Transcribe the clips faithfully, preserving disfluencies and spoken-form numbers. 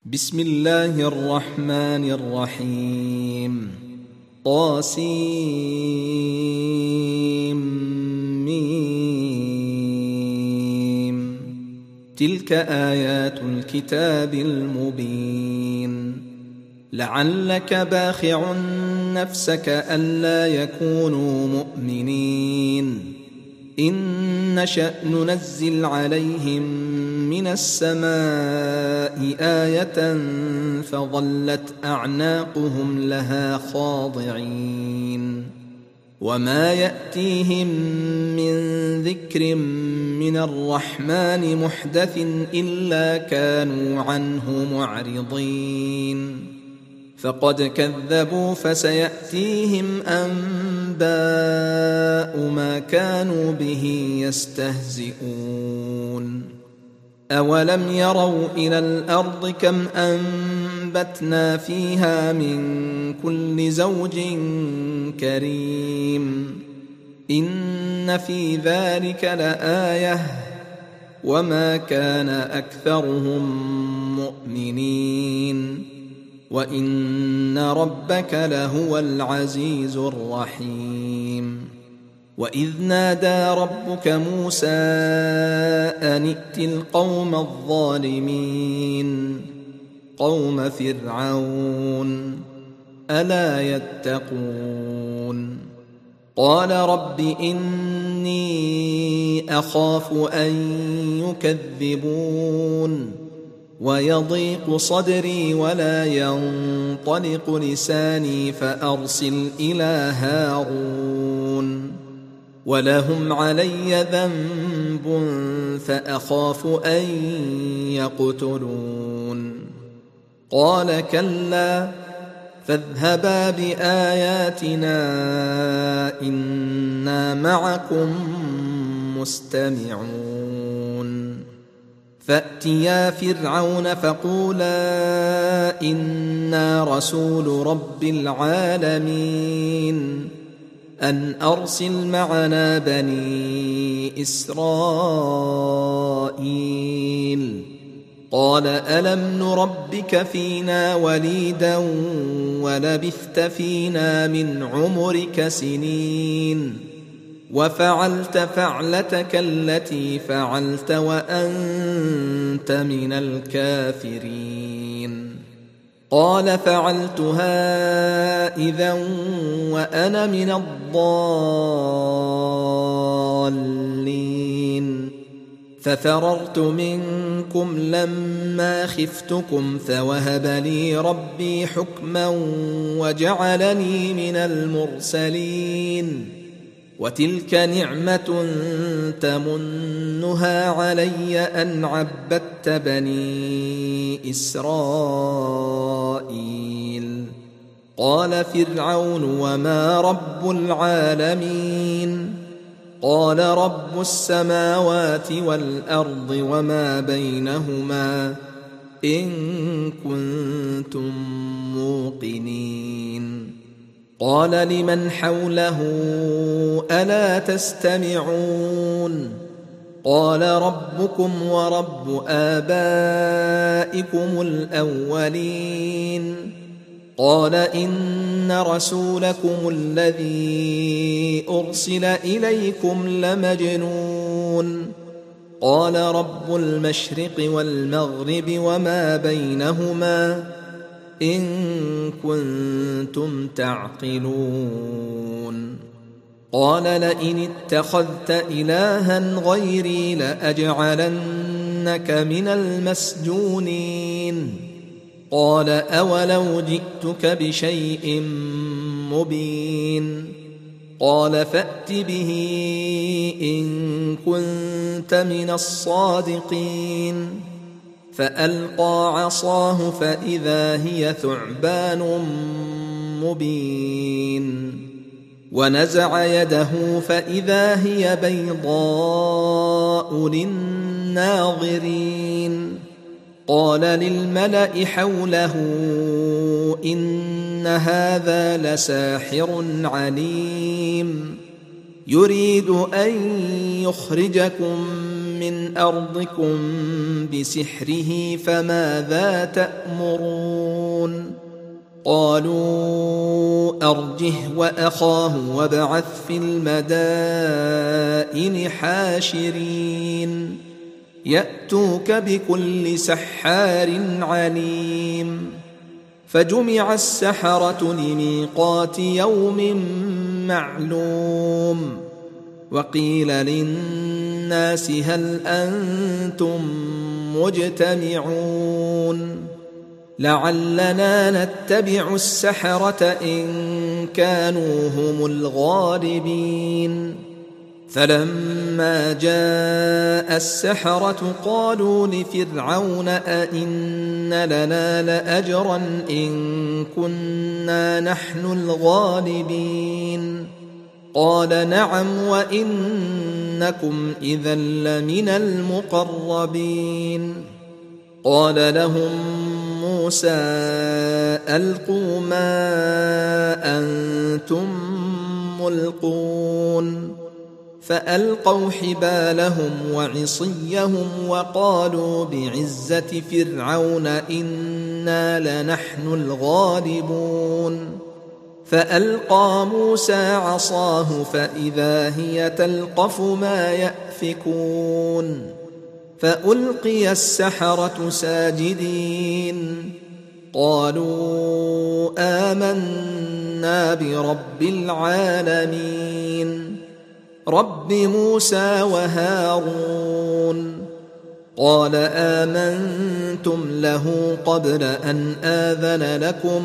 بسم الله الرحمن الرحيم. طاسيم. تلك آيات الكتاب المبين. لعلك باخع نفسك ألا يكونوا مؤمنين إن نشأ ننزل عليهم من السماء آية فظلت أعناقهم لها خاضعين وما يأتيهم من ذكر من الرحمن محدث إلا كانوا عنه معرضين فقد كذبوا فسيأتيهم أنباء ما كانوا به يستهزئون. أولم يروا إلى الأرض كم أنبتنا فيها من كل زوج كريم إن في ذلك لآية وما كان أكثرهم مؤمنين وإن ربك لهو العزيز الرحيم. وإذ نادى ربك موسى أن ائت القوم الظالمين قوم فرعون ألا يتقون قال رب إني أخاف أن يكذبون ويضيق صدري ولا ينطلق لساني فأرسل إلى هارون ولهم علي ذنب فأخاف أن يقتلون قال كلا فاذهبا بآياتنا إنا معكم مستمعون. فأتيا فرعون فقولا إنا رسول رب العالمين أن أرسل معنا بني إسرائيل قال ألم نربك فينا وليدا ولبثت فينا من عمرك سنين وفعلت فعلتك التي فعلت وأنت من الكافرين قال فعلتها إذا وأنا من الضالين ففررت منكم لما خفتكم فوهب لي ربي حكما وجعلني من المرسلين وتلك نعمة تمنها علي أن عبدت بني إسرائيل قال فرعون وما رب العالمين قال رب السماوات والأرض وما بينهما إن كنتم موقنين قال لمن حوله ألا تستمعون قال ربكم ورب آبائكم الأولين قال إن رسولكم الذي أرسل إليكم لمجنون قال رب المشرق والمغرب وما بينهما إن كنتم تعقلون قال لئن اتخذت إلها غيري لأجعلنك من المسجونين قال أولو جئتك بشيء مبين قال فأت به إن كنت من الصادقين فألقى عصاه فإذا هي ثعبان مبين ونزع يده فإذا هي بيضاء للناظرين قال للملأ حوله إن هذا لساحر عليم يريد أن يخرجكم من أرضكم بسحره فماذا تأمرون قالوا أرجه وأخاه وابعث في المدائن حاشرين يأتوك بكل سحار عليم فجمع السحرة لميقات يوم معلوم وقيل للناس هل أنتم مجتمعون لعلنا نتبع السحرة إن كانوا هم الغالبين فلما جاء السحرة قالوا لفرعون أئن لنا لأجرا إن كنا نحن الغالبين قال نعم وإنكم إذا لمن المقربين قال لهم موسى ألقوا ما أنتم ملقون فألقوا حبالهم وعصيهم وقالوا بعزة فرعون إنا لنحن الغالبون فألقى موسى عصاه فإذا هي تلقف ما يأفكون فألقي السحرة ساجدين قالوا آمنا برب العالمين رب موسى وهارون قال آمنتم له قبل أن آذن لكم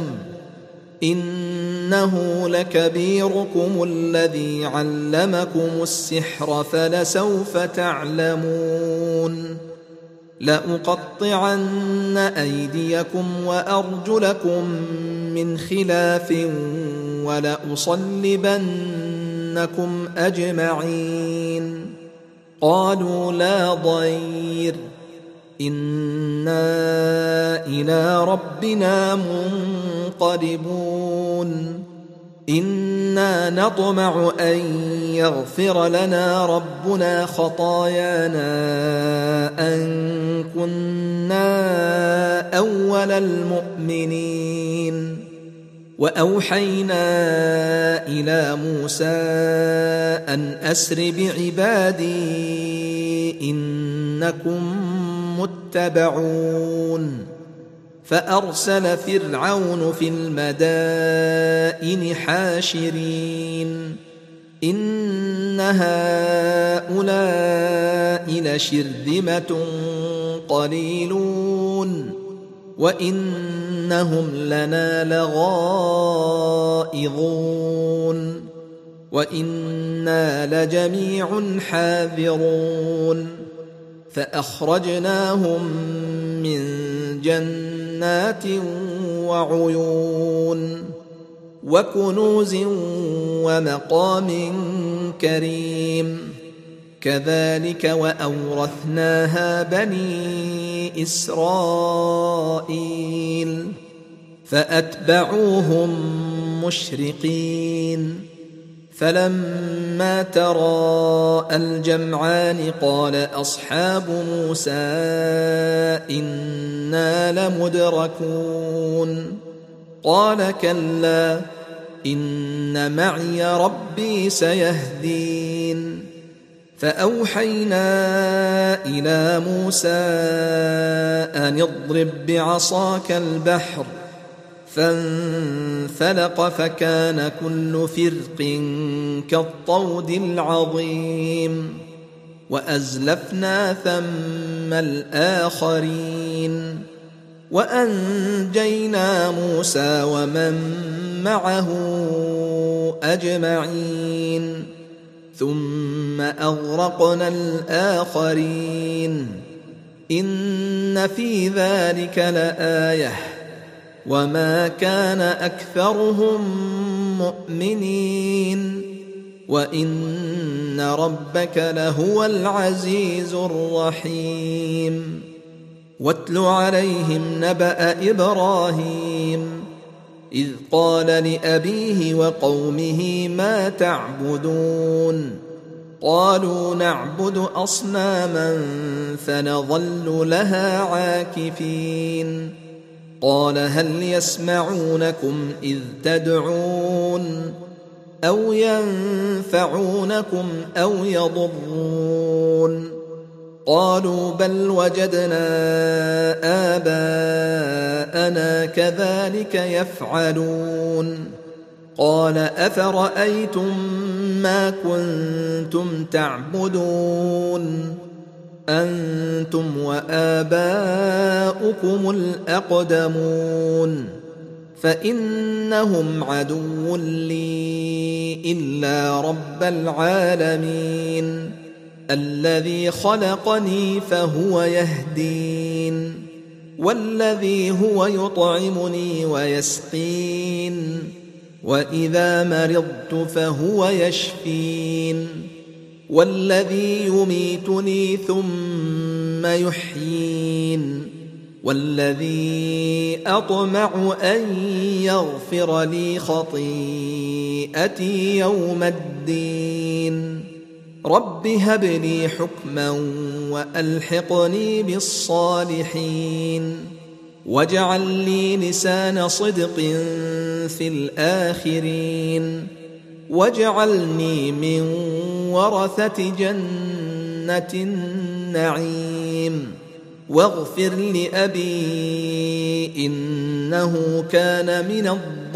إنه لكبيركم الذي علمكم السحر فلسوف تعلمون لأقطعن أيديكم وأرجلكم من خلاف ولأصلبنكم أجمعين قالوا لا ضير إنا إلى ربنا منقلبون إنا نطمع أن يغفر لنا ربنا خطايانا أن كنا أول المؤمنين وأوحينا إلى موسى أن أسر بعبادي إنكم متبعون فأرسل فرعون في المدائن حاشرين إن هؤلاء لشرذمة قليلون وإنهم لنا لغائظون وإنا لجميع حاذرون فأخرجناهم من جنات وعيون وكنوز ومقام كريم كذلك وأورثناها بني إسرائيل فأتبعوهم مشرقين فلما تراءى الجمعان قال أصحاب موسى إنا لمدركون قال كلا إن معي ربي سيهدين فأوحينا إلى موسى أن اضرب بعصاك البحر فانفلق فكان كل فرق كالطود العظيم وأزلفنا ثم الآخرين وأنجينا موسى ومن معه أجمعين ثم أغرقنا الآخرين إن في ذلك لآية وما كان أكثرهم مؤمنين وإن ربك لهو العزيز الرحيم واتل عليهم نبأ إبراهيم إذ قال لأبيه وقومه ما تعبدون قالوا نعبد أصناما فنظل لها عاكفين قال هل يسمعونكم إذ تدعون أو ينفعونكم أو يضرون قالوا بل وجدنا آباءنا كذلك يفعلون قال أفرأيتم ما كنتم تعبدون أنتم وآباؤكم الأقدمون فإنهم عدو لي إلا رب العالمين الذي خلقني فهو يهدين والذي هو يطعمني ويسقين وإذا مرضت فهو يشفين والذي يميتني ثم يحيين والذي أطمع أن يغفر لي خطيئتي يوم الدين رب هب لي حكما وألحقني بالصالحين واجعل لي لسان صدق في الآخرين واجعلني من ورثة جنة النعيم واغفر لأبي إنه كان من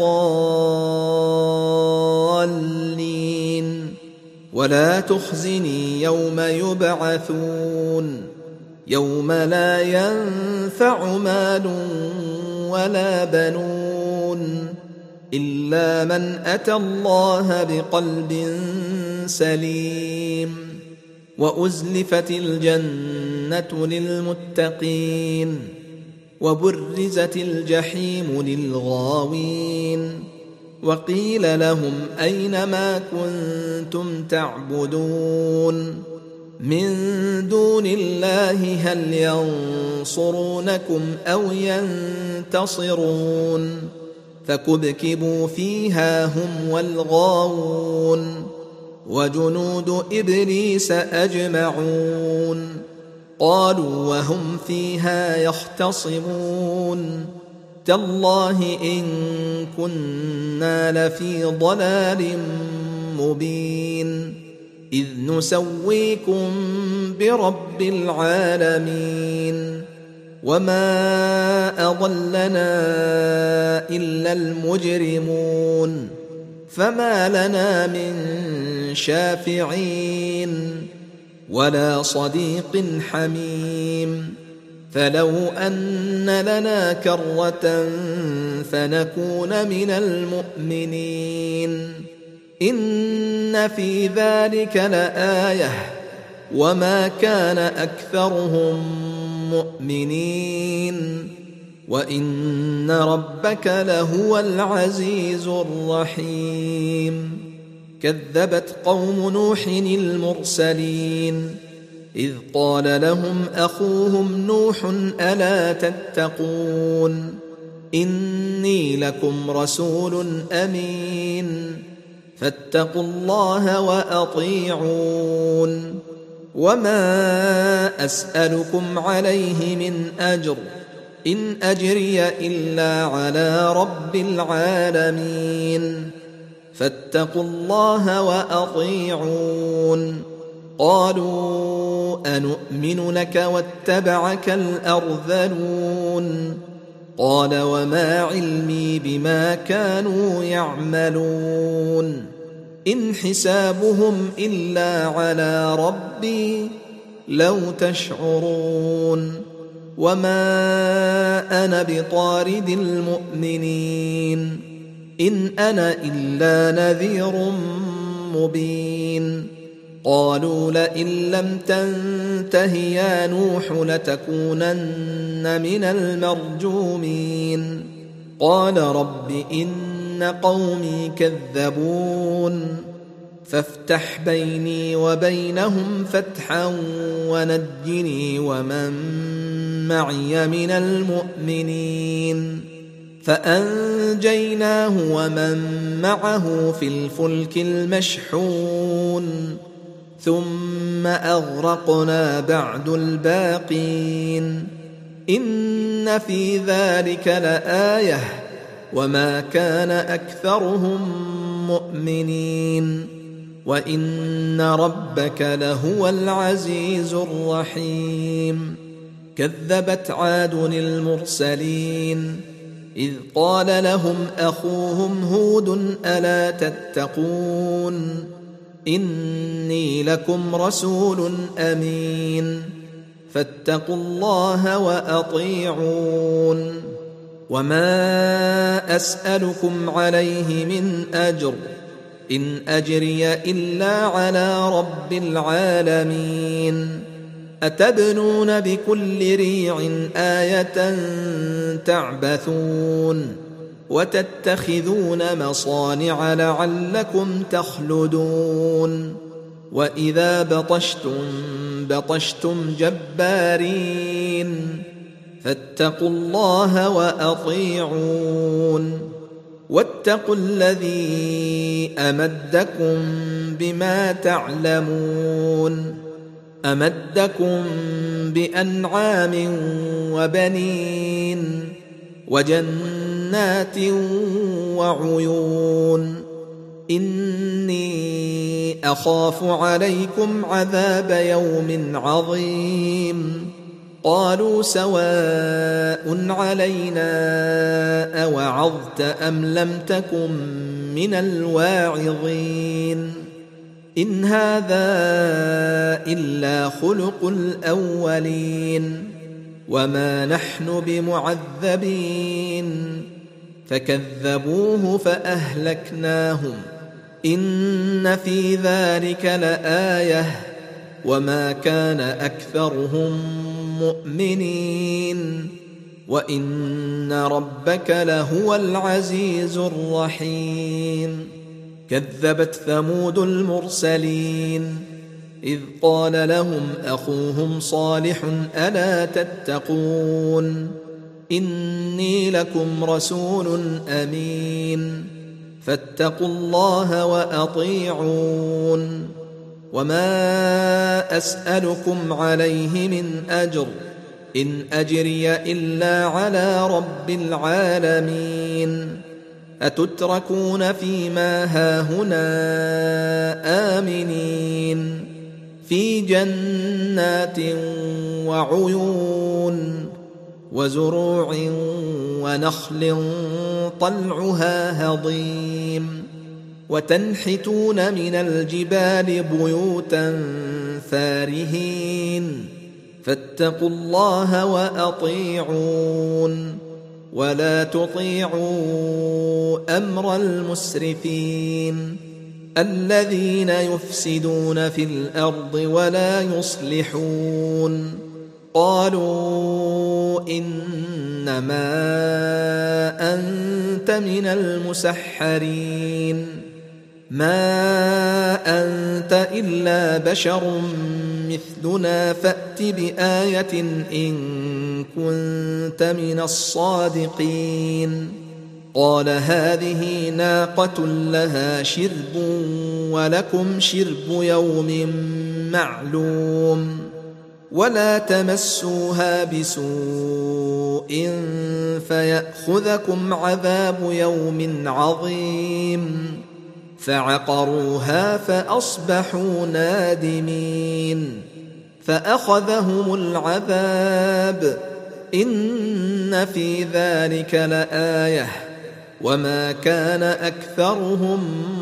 الضالين ولا تخزني يوم يبعثون يوم لا ينفع مال ولا بنون إلا من أتى الله بقلب سليم وأزلفت الجنة للمتقين وبرزت الجحيم للغاوين وقيل لهم أين ما كنتم تعبدون من دون الله هل ينصرونكم أو ينتصرون فكبكبوا فيها هم والغاوون وجنود إبليس أجمعون قالوا وهم فيها يختصمون تالله إن كنا لفي ضلال مبين إذ نسويكم برب العالمين وما أضلنا إلا المجرمون فما لنا من شافعين ولا صديق حميم فلو أن لنا كرة فنكون من المؤمنين إن في ذلك لآية وما كان أكثرهم مؤمنين وإن ربك لهو العزيز الرحيم كذبت قوم نوح المرسلين إذ قال لهم أخوهم نوح ألا تتقون إني لكم رسول أمين فاتقوا الله وأطيعون وما أسألكم عليه من أجر إن أجري إلا على رب العالمين فاتقوا الله وأطيعون قالوا أنؤمن لك واتبعك الأرذلون قال وما علمي بما كانوا يعملون إن حسابهم إلا على ربي لو تشعرون وما أنا بطارد المؤمنين إن أنا إلا نذير مبين قالوا لئن لم تنته يا نوح لتكونن من المرجومين قال رب إن قومي كذبون فافتح بيني وبينهم فتحا ونجني ومن معي من المؤمنين فأنجيناه ومن معه في الفلك المشحون ثم أغرقنا بعد الباقين إن في ذلك لآية وما كان أكثرهم مؤمنين وإن ربك لهو العزيز الرحيم كذبت عاد المرسلين إذ قال لهم أخوهم هود ألا تتقون إني لكم رسول أمين فاتقوا الله وأطيعون وما أسألكم عليه من أجر إن أجري إلا على رب العالمين أتبنون بكل ريع آية تعبثون وتتخذون مصانع لعلكم تخلدون وإذا بطشتم بطشتم جبارين فاتقوا الله وأطيعون واتقوا الذي أمدكم بما تعلمون أمدكم بأنعام وبنين وجنات وعيون إني أخاف عليكم عذاب يوم عظيم قالوا سواء علينا أوعظت أم لم تكن من الواعظين إن هذا إلا خلق الأولين وما نحن بمعذبين فكذبوه فأهلكناهم إن في ذلك لآية وما كان أكثرهم مؤمنين وإن ربك لهو العزيز الرحيم كذبت ثمود المرسلين إذ قال لهم أخوهم صالح ألا تتقون إني لكم رسول أمين فاتقوا الله وأطيعون وما أسألكم عليه من أجر إن أجري إلا على رب العالمين أتتركون فيما هاهنا آمنين في جنات وعيون وزروع ونخل طلعها هضيم وتنحتون من الجبال بيوتا فارهين فاتقوا الله وأطيعون ولا تطيعوا أمر المسرفين الذين يفسدون في الأرض ولا يصلحون قالوا إنما أنت من المسحرين ما أنت إلا بشر مثلنا فأت بآية إن كنت من الصادقين قال هذه ناقة لها شرب ولكم شرب يوم معلوم ولا تمسوها بسوء فيأخذكم عذاب يوم عظيم فعقروها فأصبحوا نادمين فأخذهم العذاب إن في ذلك لآية وما كان أكثرهم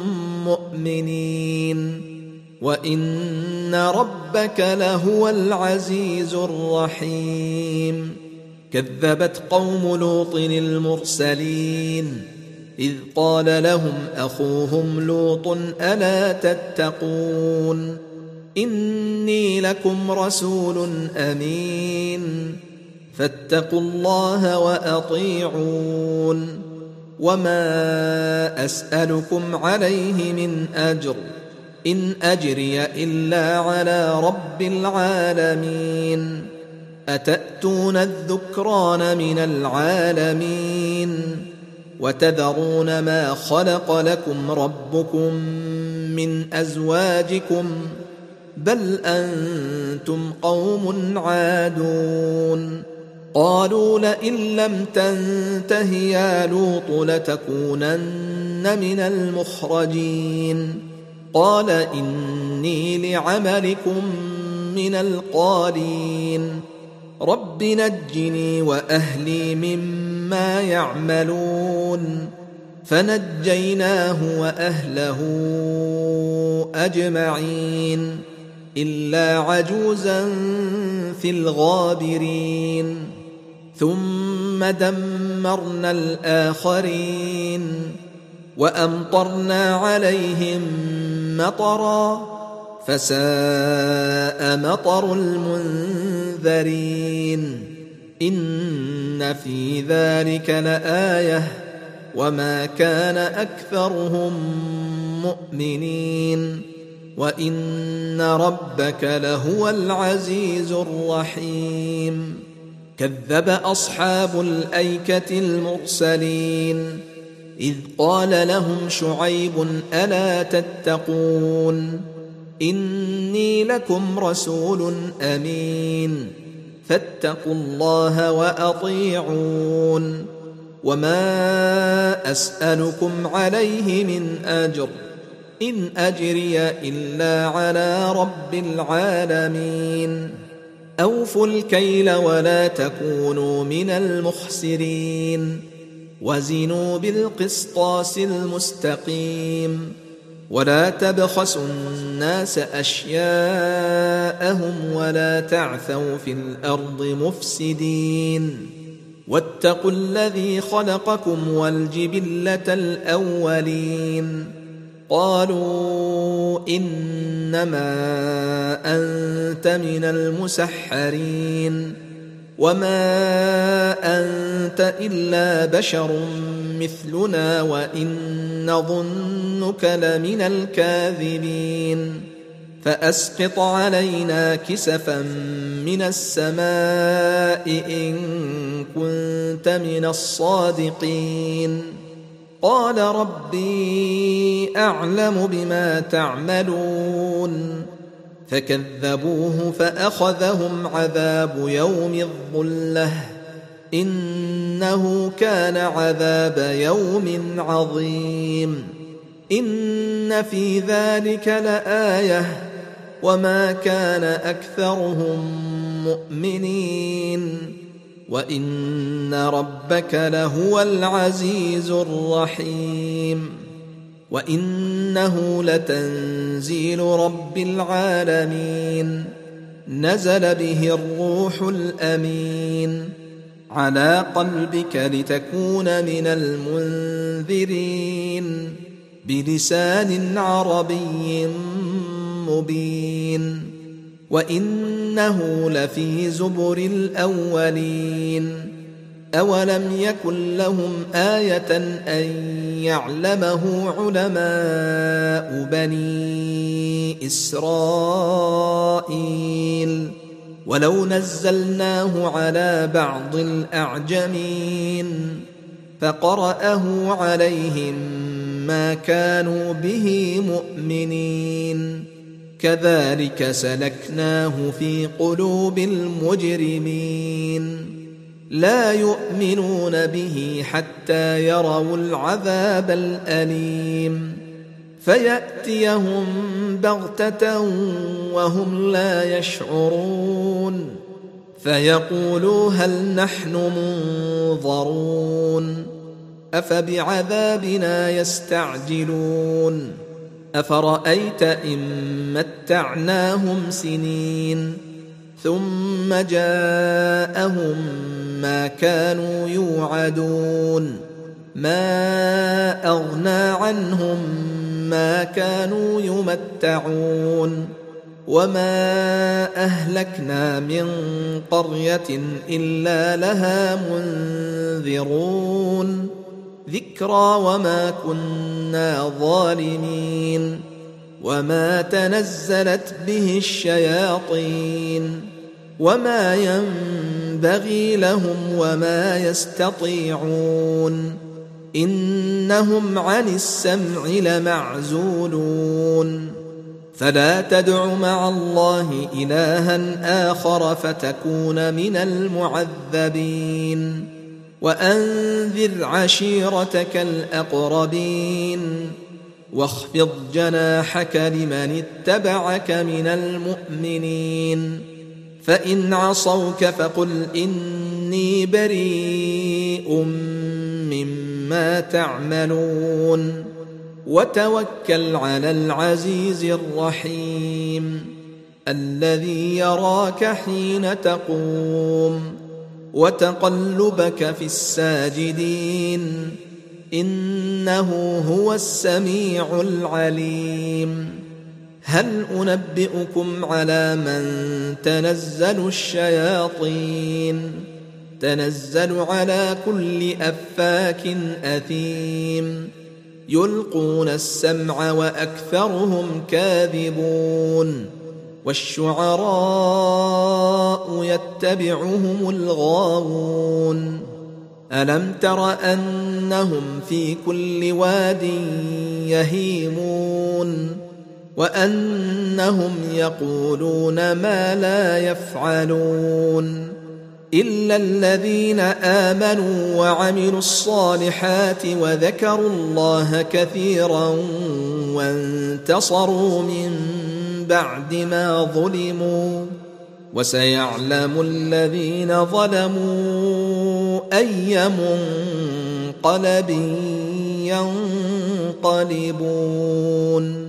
مؤمنين وإن ربك لهو العزيز الرحيم كذبت قوم لوط المرسلين إذ قال لهم أخوهم لوط ألا تتقون إني لكم رسول أمين فاتقوا الله وأطيعون وما أسألكم عليه من أجر إن أجري إلا على رب العالمين أتأتون الذكران من العالمين وتذرون ما خلق لكم ربكم من أزواجكم بل أنتم قوم عادون قالوا لئن لم تنته يا لوط لتكونن من المخرجين قال إني لعملكم من القالين رب نجني وأهلي مما يعملون فنجيناه وأهله أجمعين إلا عجوزا في الغابرين ثم دمرنا الآخرين وأمطرنا عليهم مطرا فساء مطر المنذرين إن في ذلك لآية وما كان أكثرهم مؤمنين وإن ربك لهو العزيز الرحيم كذب أصحاب الأيكة المرسلين إذ قال لهم شعيب ألا تتقون إني لكم رسول أمين فاتقوا الله وأطيعون وما أسألكم عليه من أجر إن أجري إلا على رب العالمين أوفوا الكيل ولا تكونوا من المخسرين وزنوا بالقسطاس المستقيم ولا تبخسوا الناس أشياءهم ولا تعثوا في الأرض مفسدين واتقوا الذي خلقكم والجبلة الأولين قالوا إنما أنت من المسحرين وما أنت إلا بشر مثلنا وإن نظنك لمن الكاذبين فأسقط علينا كسفا من السماء إن كنت من الصادقين قال ربي أعلم بما تعملون فكذبوه فأخذهم عذاب يوم الظلة إنه كان عذاب يوم عظيم إن في ذلك لآية وما كان أكثرهم مؤمنين وإن ربك لهو العزيز الرحيم وإنه لتنزيل رب العالمين نزل به الروح الأمين على قلبك لتكون من المنذرين بلسان عربي مبين وإنه لفي زبر الأولين أولم يكن لهم آية أن يعلمه علماء بني إسرائيل ولو نزلناه على بعض الأعجمين فقرأه عليهم ما كانوا به مؤمنين كذلك سلكناه في قلوب المجرمين لا يؤمنون به حتى يروا العذاب الأليم فيأتيهم بغتة وهم لا يشعرون فيقولوا هل نحن منظرون أفبعذابنا يستعجلون أفرأيت إن متعناهم سنين ثم جاءهم ما كانوا يوعدون ما أغنى عنهم ما كانوا يمتعون وما أهلكنا من قرية إلا لها منذرون ذكرى وما كنا ظالمين وما تنزلت به الشياطين وما ينبغي لهم وما يستطيعون إنهم عن السمع لمعزولون فلا تدع مع الله إلها آخر فتكون من المعذبين وأنذر عشيرتك الأقربين واخفض جناحك لمن اتبعك من المؤمنين فإن عصوك فقل إني بريء مما تعملون وتوكل على العزيز الرحيم الذي يراك حين تقوم وتقلبك في الساجدين إنه هو السميع العليم هل أنبئكم على من تنزل الشياطين تنزل على كل أفاك أثيم يلقون السمع وأكثرهم كاذبون والشعراء يتبعهم الغاوون ألم تر أنهم في كل واد يهيمون وأنهم يقولون ما لا يفعلون إلا الذين آمنوا وعملوا الصالحات وذكروا الله كثيرا وانتصروا من بعد ما ظلموا وسيعلم الذين ظلموا أي منقلب ينقلبون.